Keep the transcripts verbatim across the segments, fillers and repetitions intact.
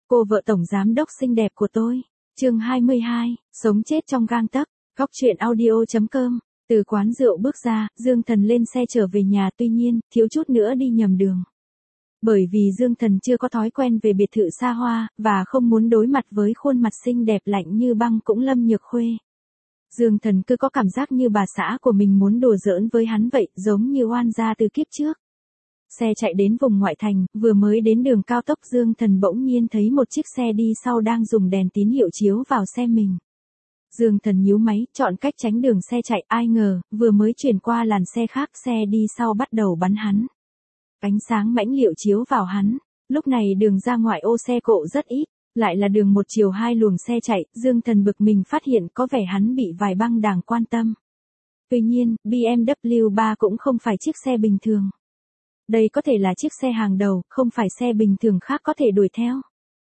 Cô vợ tổng giám đốc xinh đẹp của tôi. Chương hai mươi hai, sống chết trong gang tấc. Góc truyện audio chấm com. Từ quán rượu bước ra, Dương Thần lên xe trở về nhà, tuy nhiên, thiếu chút nữa đi nhầm đường. Bởi vì Dương Thần chưa có thói quen về biệt thự xa hoa, và không muốn đối mặt với khuôn mặt xinh đẹp lạnh như băng cũng Lâm Nhược Khuê. Dương Thần cứ có cảm giác như bà xã của mình muốn đùa giỡn với hắn vậy, giống như oan gia từ kiếp trước. Xe chạy đến vùng ngoại thành, vừa mới đến đường cao tốc Dương Thần bỗng nhiên thấy một chiếc xe đi sau đang dùng đèn tín hiệu chiếu vào xe mình. Dương Thần nhíu máy, chọn cách tránh đường xe chạy, ai ngờ, vừa mới chuyển qua làn xe khác xe đi sau bắt đầu bắn hắn. Ánh sáng mãnh liệt chiếu vào hắn, lúc này đường ra ngoại ô xe cộ rất ít, lại là đường một chiều hai luồng xe chạy, Dương Thần bực mình phát hiện có vẻ hắn bị vài băng đảng quan tâm. Tuy nhiên, bê em vê ba cũng không phải chiếc xe bình thường. Đây có thể là chiếc xe hàng đầu, không phải xe bình thường khác có thể đuổi theo.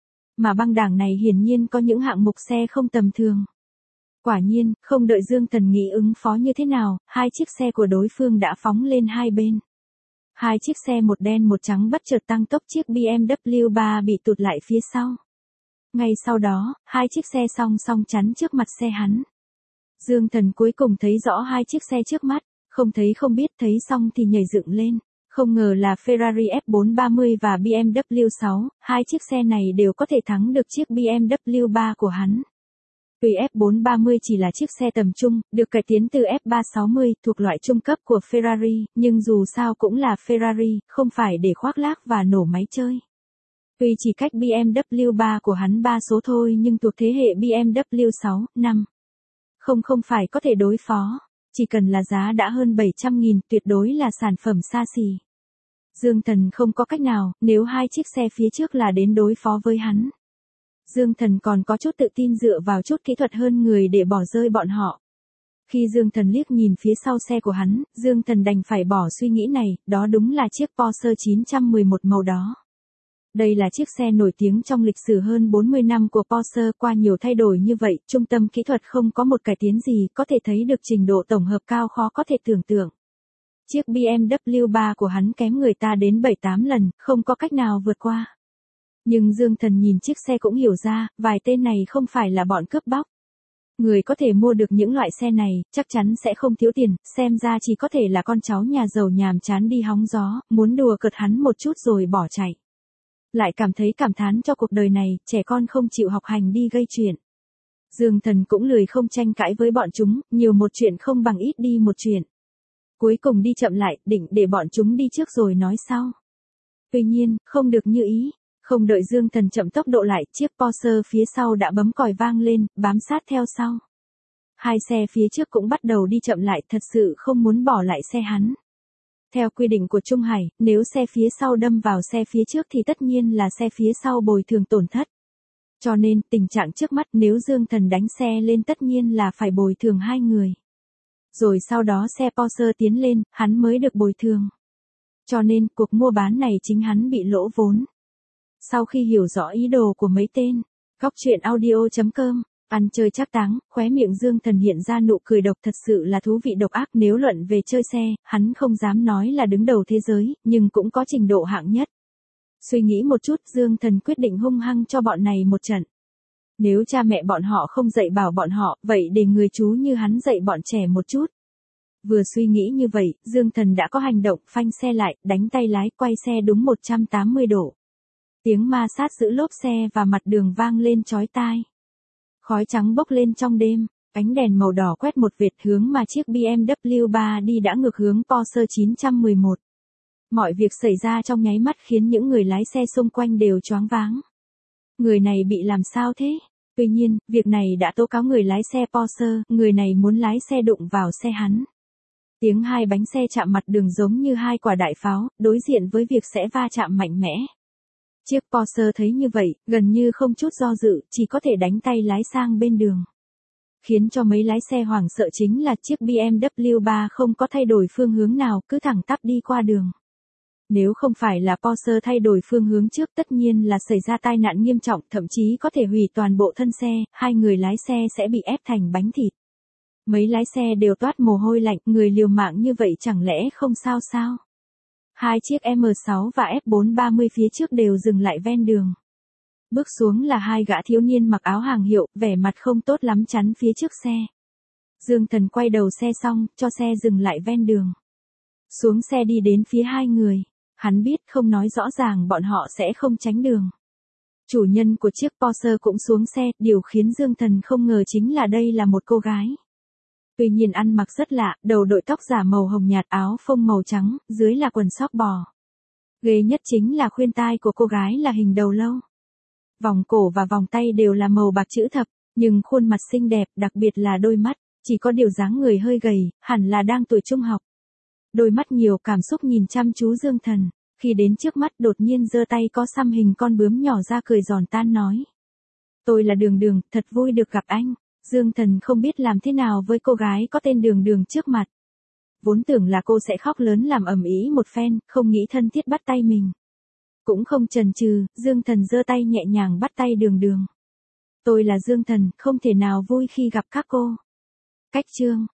Mà băng đảng này hiển nhiên có những hạng mục xe không tầm thường. Quả nhiên, không đợi Dương Thần nghĩ ứng phó như thế nào, hai chiếc xe của đối phương đã phóng lên hai bên. Hai chiếc xe một đen một trắng bất chợt tăng tốc, chiếc bê em vê ba bị tụt lại phía sau. Ngay sau đó, hai chiếc xe song song chắn trước mặt xe hắn. Dương Thần cuối cùng thấy rõ hai chiếc xe trước mắt, không thấy không biết, thấy xong thì nhảy dựng lên. Không ngờ là Ferrari F bốn ba mươi và bê em vê sáu, hai chiếc xe này đều có thể thắng được chiếc bê em vê ba của hắn. Tuy F bốn ba mươi chỉ là chiếc xe tầm trung, được cải tiến từ F ba sáu mươi, thuộc loại trung cấp của Ferrari, nhưng dù sao cũng là Ferrari, không phải để khoác lác và nổ máy chơi. Tuy chỉ cách bê em vê ba của hắn ba số thôi nhưng thuộc thế hệ bê em vê sáu, năm. Không không phải có thể đối phó, chỉ cần là giá đã hơn bảy trăm nghìn, tuyệt đối là sản phẩm xa xỉ. Dương Thần không có cách nào, nếu hai chiếc xe phía trước là đến đối phó với hắn. Dương Thần còn có chút tự tin dựa vào chút kỹ thuật hơn người để bỏ rơi bọn họ. Khi Dương Thần liếc nhìn phía sau xe của hắn, Dương Thần đành phải bỏ suy nghĩ này, đó đúng là chiếc Porsche chín một một màu đó. Đây là chiếc xe nổi tiếng trong lịch sử hơn bốn mươi năm của Porsche, qua nhiều thay đổi như vậy, trung tâm kỹ thuật không có một cải tiến gì, có thể thấy được trình độ tổng hợp cao khó có thể tưởng tượng. Chiếc bê em vê ba của hắn kém người ta đến bảy tám lần, không có cách nào vượt qua. Nhưng Dương Thần nhìn chiếc xe cũng hiểu ra, vài tên này không phải là bọn cướp bóc. Người có thể mua được những loại xe này, chắc chắn sẽ không thiếu tiền, xem ra chỉ có thể là con cháu nhà giàu nhàm chán đi hóng gió, muốn đùa cợt hắn một chút rồi bỏ chạy. Lại cảm thấy cảm thán cho cuộc đời này, trẻ con không chịu học hành đi gây chuyện. Dương Thần cũng lười không tranh cãi với bọn chúng, nhiều một chuyện không bằng ít đi một chuyện. Cuối cùng đi chậm lại, định để bọn chúng đi trước rồi nói sau. Tuy nhiên, không được như ý. Không đợi Dương Thần chậm tốc độ lại, chiếc Porsche phía sau đã bấm còi vang lên, bám sát theo sau. Hai xe phía trước cũng bắt đầu đi chậm lại, thật sự không muốn bỏ lại xe hắn. Theo quy định của Trung Hải, nếu xe phía sau đâm vào xe phía trước thì tất nhiên là xe phía sau bồi thường tổn thất. Cho nên, tình trạng trước mắt nếu Dương Thần đánh xe lên tất nhiên là phải bồi thường hai người. Rồi sau đó xe Porsche tiến lên, hắn mới được bồi thường. Cho nên, cuộc mua bán này chính hắn bị lỗ vốn. Sau khi hiểu rõ ý đồ của mấy tên, góc truyện audio chấm com, ăn chơi trác táng, khóe miệng Dương Thần hiện ra nụ cười độc, thật sự là thú vị độc ác. Nếu luận về chơi xe, hắn không dám nói là đứng đầu thế giới, nhưng cũng có trình độ hạng nhất. Suy nghĩ một chút, Dương Thần quyết định hung hăng cho bọn này một trận. Nếu cha mẹ bọn họ không dạy bảo bọn họ, vậy để người chú như hắn dạy bọn trẻ một chút. Vừa suy nghĩ như vậy, Dương Thần đã có hành động, phanh xe lại, đánh tay lái, quay xe đúng một trăm tám mươi độ. Tiếng ma sát giữa lốp xe và mặt đường vang lên chói tai. Khói trắng bốc lên trong đêm, ánh đèn màu đỏ quét một vệt hướng mà chiếc bê em vê ba đi đã ngược hướng Porsche chín một một. Mọi việc xảy ra trong nháy mắt khiến những người lái xe xung quanh đều choáng váng. Người này bị làm sao thế? Tuy nhiên, việc này đã tố cáo người lái xe Porsche, người này muốn lái xe đụng vào xe hắn. Tiếng hai bánh xe chạm mặt đường giống như hai quả đại pháo, đối diện với việc sẽ va chạm mạnh mẽ. Chiếc Porsche thấy như vậy, gần như không chút do dự, chỉ có thể đánh tay lái sang bên đường. Khiến cho mấy lái xe hoảng sợ chính là chiếc bê em vê ba không có thay đổi phương hướng nào, cứ thẳng tắp đi qua đường. Nếu không phải là Porsche thay đổi phương hướng trước tất nhiên là xảy ra tai nạn nghiêm trọng, thậm chí có thể hủy toàn bộ thân xe, hai người lái xe sẽ bị ép thành bánh thịt. Mấy lái xe đều toát mồ hôi lạnh, người liều mạng như vậy chẳng lẽ không sao sao? Hai chiếc M sáu và F bốn ba mươi phía trước đều dừng lại ven đường. Bước xuống là hai gã thiếu niên mặc áo hàng hiệu, vẻ mặt không tốt lắm chắn phía trước xe. Dương Thần quay đầu xe xong, cho xe dừng lại ven đường. Xuống xe đi đến phía hai người. Hắn biết không nói rõ ràng bọn họ sẽ không tránh đường. Chủ nhân của chiếc Porsche cũng xuống xe, điều khiến Dương Thần không ngờ chính là đây là một cô gái. Tuy nhiên ăn mặc rất lạ, đầu đội tóc giả màu hồng nhạt, áo phông màu trắng, dưới là quần sóc bò. Ghê nhất chính là khuyên tai của cô gái là hình đầu lâu. Vòng cổ và vòng tay đều là màu bạc chữ thập, nhưng khuôn mặt xinh đẹp, đặc biệt là đôi mắt, chỉ có điều dáng người hơi gầy, hẳn là đang tuổi trung học. Đôi mắt nhiều cảm xúc nhìn chăm chú Dương Thần, khi đến trước mắt đột nhiên giơ tay có xăm hình con bướm nhỏ ra cười giòn tan nói. Tôi là Đường Đường, thật vui được gặp anh. Dương Thần không biết làm thế nào với cô gái có tên Đường Đường trước mặt. Vốn tưởng là cô sẽ khóc lớn làm ầm ĩ một phen, không nghĩ thân thiết bắt tay mình. Cũng không chần chừ, Dương Thần giơ tay nhẹ nhàng bắt tay Đường Đường. Tôi là Dương Thần, không thể nào vui khi gặp các cô. Cách chương